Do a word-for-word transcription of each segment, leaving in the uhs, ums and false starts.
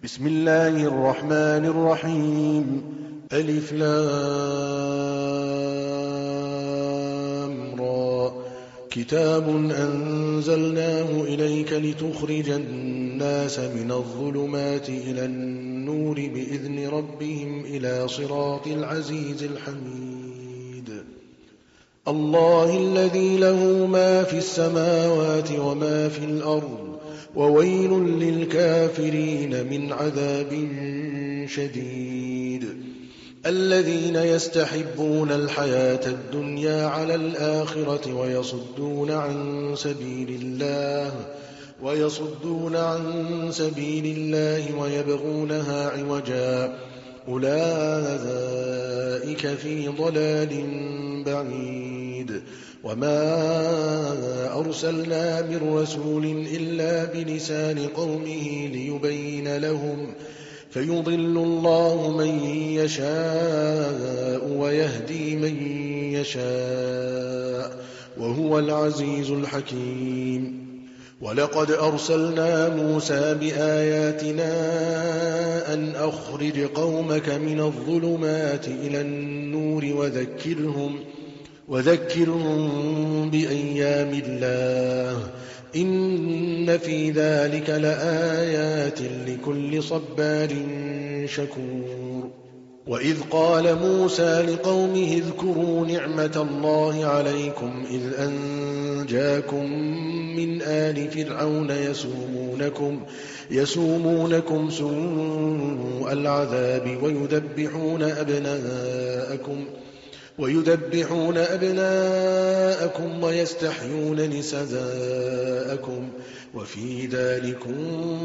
بسم الله الرحمن الرحيم. ألف لام را. كتاب أنزلناه إليك لتخرج الناس من الظلمات إلى النور بإذن ربهم إلى صراط العزيز الحميد. الله الذي له ما في السماوات وما في الأرض، وويل للكافرين من عذاب شديد. الذين يستحبون الحياة الدنيا على الآخرة ويصدون عن سبيل الله ويصدون عن سبيل الله ويبغونها عوجا، أولئك في ضلال بعيد. وما أرسلنا من رسول إلا بلسان قومه ليبين لهم، فيضل الله من يشاء ويهدي من يشاء، وهو العزيز الحكيم. ولقد أرسلنا موسى بآياتنا أن أخرج قومك من الظلمات إلى النور وذكرهم وذكرهم بأيام الله، إن في ذلك لآيات لكل صبار شكور. وإذ قال موسى لقومه اذكروا نعمة الله عليكم إذ أنجاكم من آل فرعون يسومونكم, يسومونكم سوء العذاب ويذبحون أبناءكم ويذبحون أبناءكم ويستحيون نساءكم، وفي ذلكم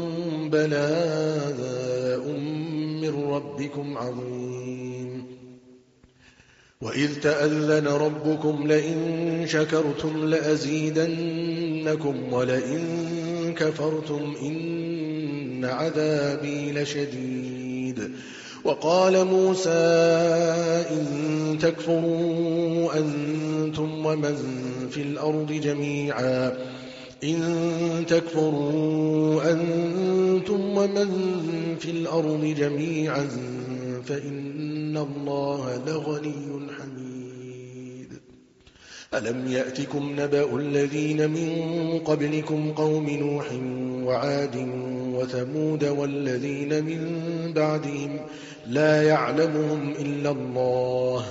بلاء من ربكم عظيم. وإذ تأذن ربكم لئن شكرتم لأزيدنكم ولئن كفرتم إن عذابي لشديد. وقال موسى إن تكفروا أنتم ومن في الأرض جميعا إن تكفروا أنتم ومن في الأرض جميعا فإن الله لغني حميد. ألم يأتكم نبأ الذين من قبلكم قوم نوح وعاد وثمود والذين من بعدهم لا يعلمهم إلا الله،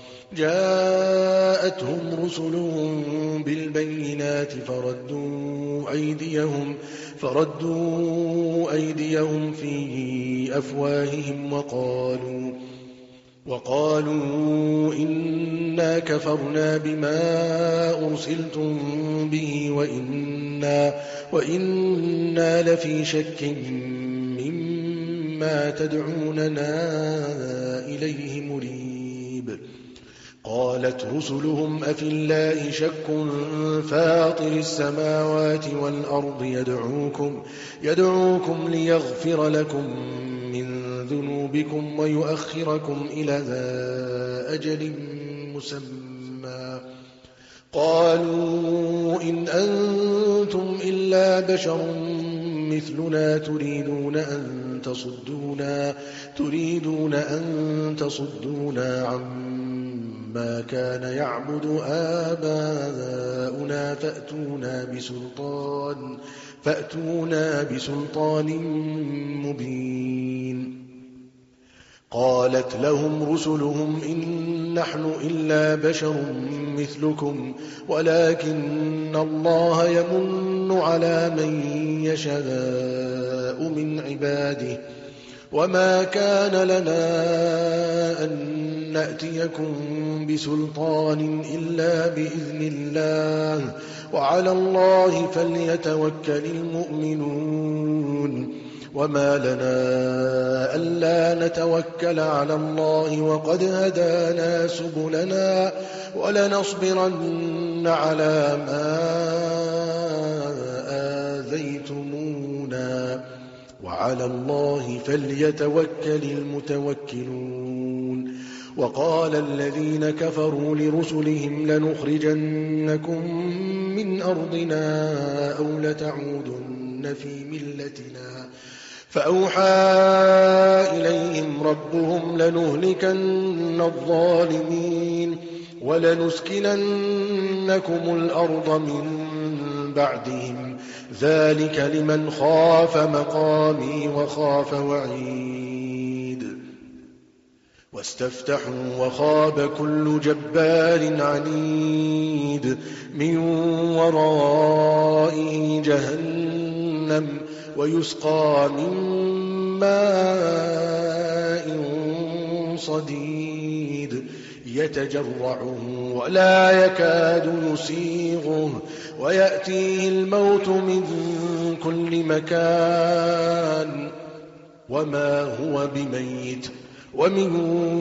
جاءتهم رسلهم بالبينات فردوا أيديهم, فردوا أيديهم في أفواههم وقالوا, وقالوا إنا كفرنا بما أرسلتم به وإنا, وإنا لفي شك مما تدعوننا إليه مريب. قالت رسلهم أفي الله شك فاطر السماوات والأرض يدعوكم, يدعوكم ليغفر لكم من ذنوبكم ويؤخركم إلى أجل مسمى. قالوا إن أنتم إلا بشر مثلنا تريدون أن تصدونا, تريدون أن تصدونا عما كان يعبد آباؤنا فأتونا بسلطان, فأتونا بسلطان مبين. قالت لهم رسلهم إن نحن إلا بشر مثلكم ولكن الله يمن على من يشاء من عباده، وما كان لنا أن نأتيكم بسلطان إلا بإذن الله وعلى الله فليتوكل المؤمنون. وما لنا ألا نتوكل على الله وقد هدانا سبلنا ولنصبرن على ما آذيتمونا وعلى الله فليتوكل المتوكلون. وقال الذين كفروا لرسلهم لنخرجنكم من أرضنا أو لتعودن في ملتنا فأوحى إليهم ربهم لنهلكن الظالمين ولنسكننكم الأرض من بعدهم ذلك لمن خاف مقامي وخاف وعيد واستفتحوا وخاب كل جبار عنيد من ورائه جهنم ويسقى من ماء صديد يتجرعه ولا يكاد يسيغه ويأتيه الموت من كل مكان وما هو بميت ومن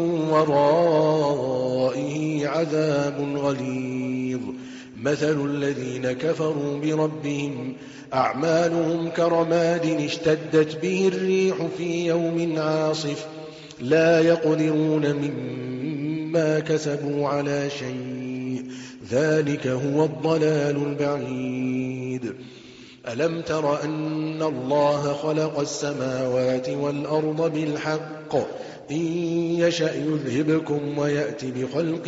ورائه عذاب غليظ مثل الذين كفروا بربهم أعمالهم كرماد اشتدت به الريح في يوم عاصف لا يقدرون مما كسبوا على شيء ذلك هو الضلال البعيد ألم تر أن الله خلق السماوات والأرض بالحق إن يشأ يذهبكم ويأتي بخلق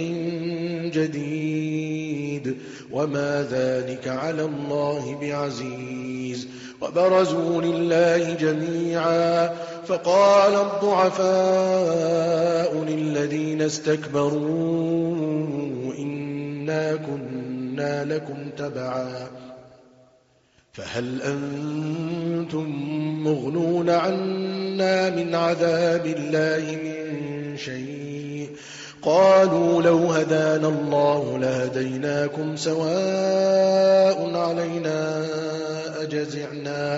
جديد وما ذلك على الله بعزيز وبرزوا لله جميعا فقال الضعفاء للذين استكبروا إنا كنا لكم تبعا فهل أنتم مغنون عنا من عذاب الله من شيء قالوا لو هدانا الله لهديناكم سواء علينا أجزعنا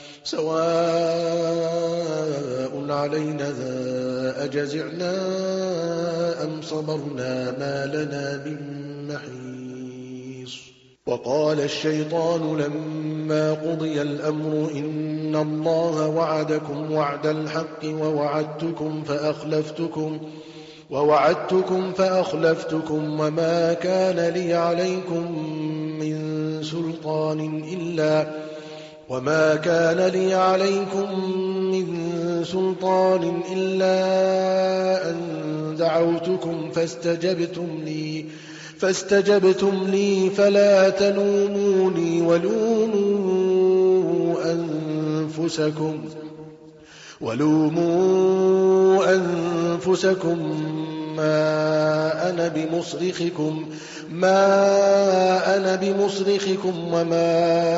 سواء علينا أجزعنا أم صبرنا ما لنا من محيص وقال الشيطان لما قضي الأمر إن الله وعدكم وعد الحق ووعدتكم فأخلفتكم ووعدتكم فأخلفتكم وما كان لي عليكم من سلطان إلا وما كان لي عليكم من سلطان إلا أن دعوتكم فاستجبتم لي فاستجبتم لي فلا تلوموني ولوموا أنفسكم ولوموا أنفسكم ما أنا بمصرخكم ما أنا بمصرخكم وما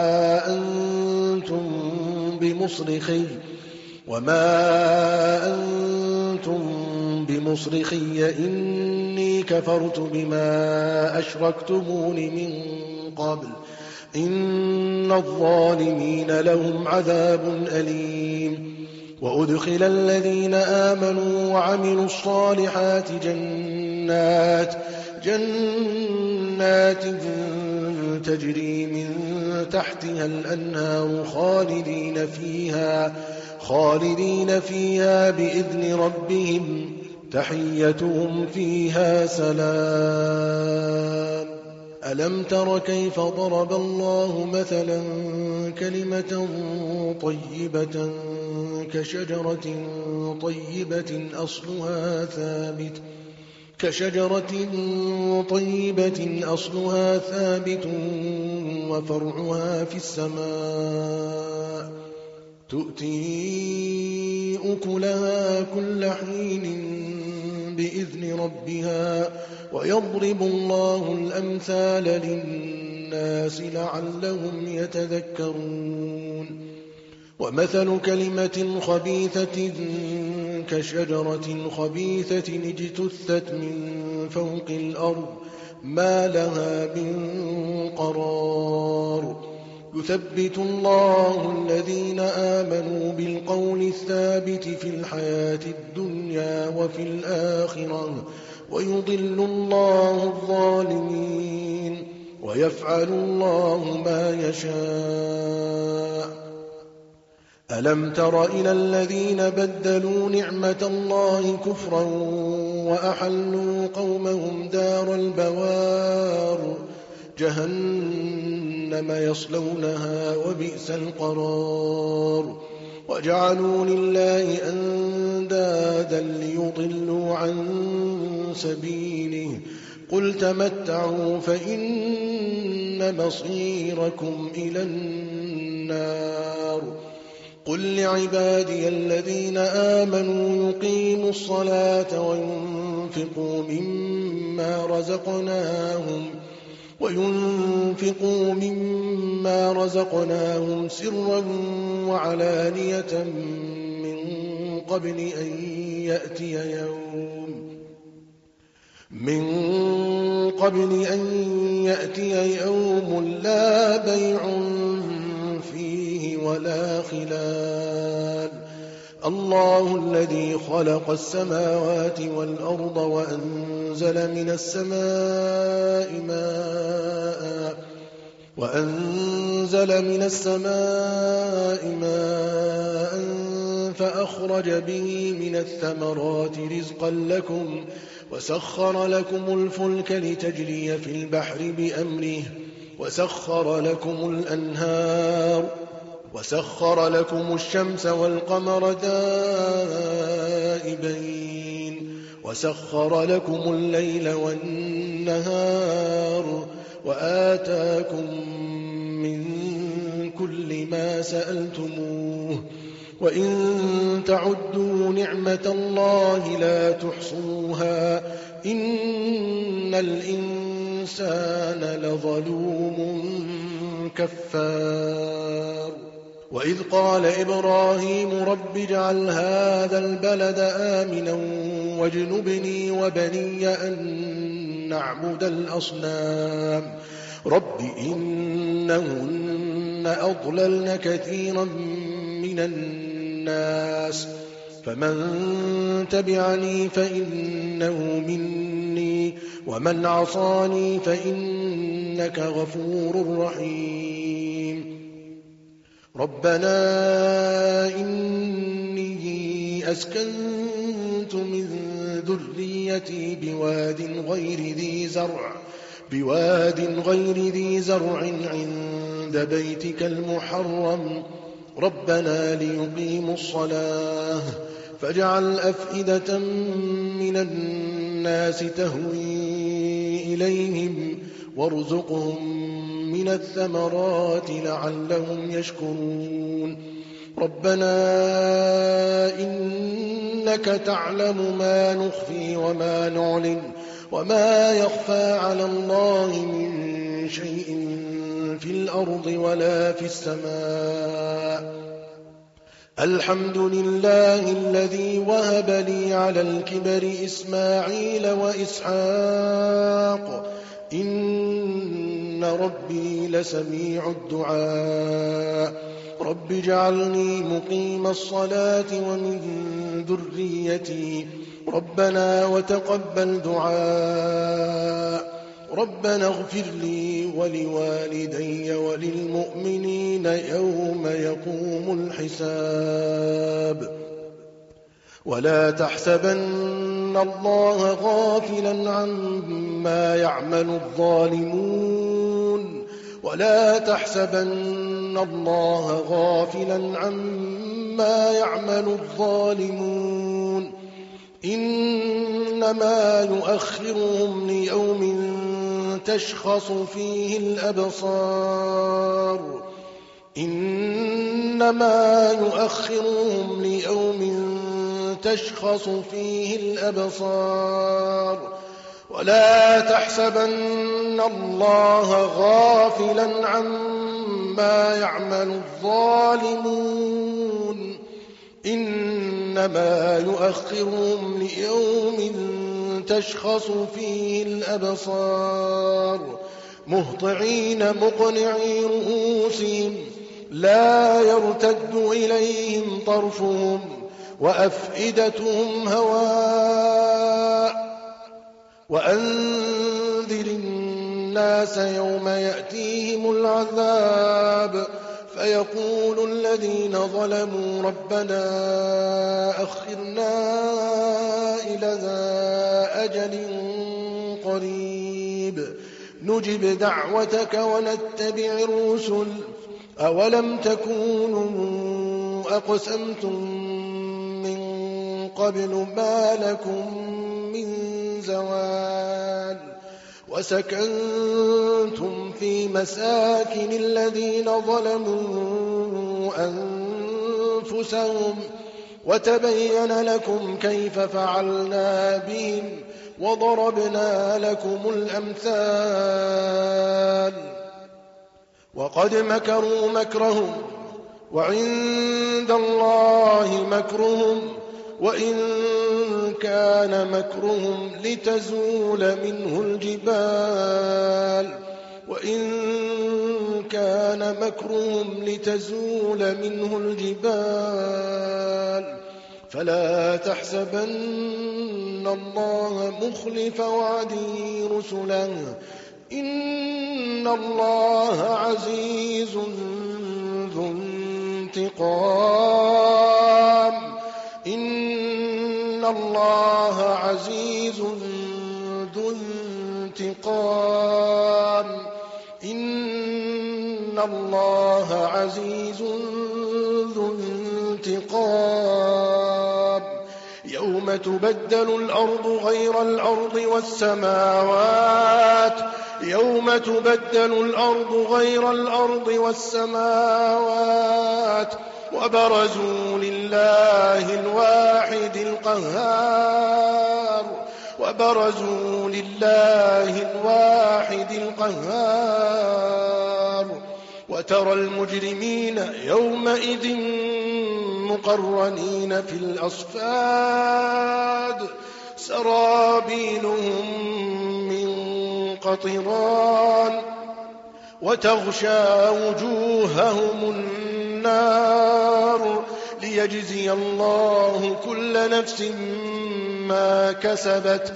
أنتم بمصرخي وما أنتم بمصرخي إني كفرت بما أشركتمون من قبل إن الظالمين لهم عذاب أليم وأدخل الذين آمنوا وعملوا الصالحات جنات جنات تجري من تحتها الأنهار خالدين فيها خالدين فيها بإذن ربهم تحيتهم فيها سلام ألم تر كيف ضرب الله مثلا كلمة طيبة كشجرة طيبة أصلها ثابت كشجرة طيبة أصلها ثابت وفرعها في السماء تؤتي أكلها كل حين بإذن ربها ويضرب الله الأمثال للناس لعلهم يتذكرون ومثل كلمة خبيثة كشجرة خبيثة اجتثت من فوق الأرض ما لها من قرار يثبت الله الذين آمنوا بالقول الثابت في الحياة الدنيا وفي الآخرة ويضل الله الظالمين ويفعل الله ما يشاء ألم تر إلى الذين بدلوا نعمة الله كفرا وأحلوا قومهم دار البوار جهنم يصلونها وبئس القرار وجعلوا لله أندادا ليضلوا عن سبيله قل تمتعوا فإن مصيركم إلى النار قل لعبادي الذين آمنوا يقيموا الصلاة وينفقوا مما رزقناهم وينفقوا مما رزقناهم سرا وعلانية من قبل أن يأتي يوم من قبل أن يأتي يوم لا بيع فيه ولا خلال الله الذي خلق السماوات والأرض وأنزل من السماء ماء وأنزل من السماء ماء فأخرج به من الثمرات رزقا لكم وسخر لكم الفلك لتجري في البحر بأمره وسخر لكم الأنهار وسخر لكم الشمس والقمر دائبين وسخر لكم الليل والنهار وآتاكم من كل ما سألتموه وإن تعدوا نعمة الله لا تحصوها إن الإنسان لظلوم كفار وإذ قال إبراهيم رب اجعل هذا البلد آمنا واجنبني وبني أن نعبد الأصنام رب إنهن أضللن كثيرا من الناس فمن تبعني فإنه مني ومن عصاني فإنك غفور رحيم ربنا إني أسكنت من ذريتي بواد غير ذي زرع بواد غير ذي زرع عند بيتك المحرم ربنا ليقيموا الصلاة فاجعل أفئدة من الناس تهوي إليهم وارزقهم من الثمرات لعلهم يشكرون ربنا إنك تعلم ما نخفي وما نعلن وما يخفى على الله من شيء في الأرض ولا في السماء الحمد لله الذي وهب لي على الكبر إسماعيل وإسحاق إن ربي لسميع الدعاء رب اجعلني مقيم الصلاة ومن ذريتي ربنا وتقبل دعاء ربنا اغفر لي ولوالدي وللمؤمنين يوم يقوم الحساب ولا تحسبن الله غافلا عما يعمل الظالمون ولا تحسبن الله غافلا عما يعمل الظالمون إنما يؤخرهم ليوم تشخص فيه الأبصار إنما يؤخرهم ليوم تشخص فيه الأبصار ولا تحسبن الله غافلا عما يعمل الظالمون إنما يؤخرهم ليوم تشخص فيه الأبصار مهطعين مقنعي رؤوسهم لا يرتد إليهم طرفهم وأفئدتهم هواء وأنذر الناس يوم يأتيهم العذاب فيقول الذين ظلموا ربنا أخرنا إلى أجل قريب نجب دعوتك ونتبع الرسل أولم تكونوا أقسمتم من قبل ما لكم من زوال وسكنتم في مساكن الذين ظلموا أنفسهم وتبين لكم كيف فعلنا بهم وضربنا لكم الأمثال وقد مكروا مكرهم وعند الله مكرهم وإن كان مكرهم لتزول منه الجبال وإن كان مكرهم لتزول منه الجبال فلا تحسبن الله مخلف وعده رسله إن الله عزيز ذو انتقام إن الله عزيز ذو انتقام إن الله عزيز ذو انتقام يوم تبدل الأرض غير الأرض والسماوات يوم تبدل الأرض غير الأرض والسماوات وبرزوا لله الواحد القهار وبرزوا لله الواحد القهار وترى المجرمين يومئذ مقرنين في الأصفاد سرابيلهم من قطران وتغشى وجوههم النار ليجزي الله كل نفس ما كسبت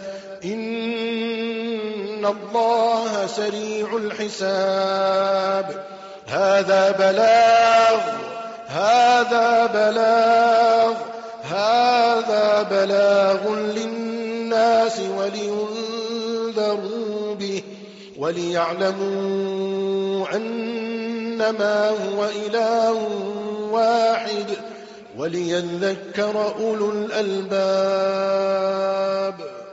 إن الله سريع الحساب هذا بلاغ هذا بلاغ هذا بلاغ للناس ولينذروا به وليعلموا أنما هو إله واحد وليذكر أولو الألباب.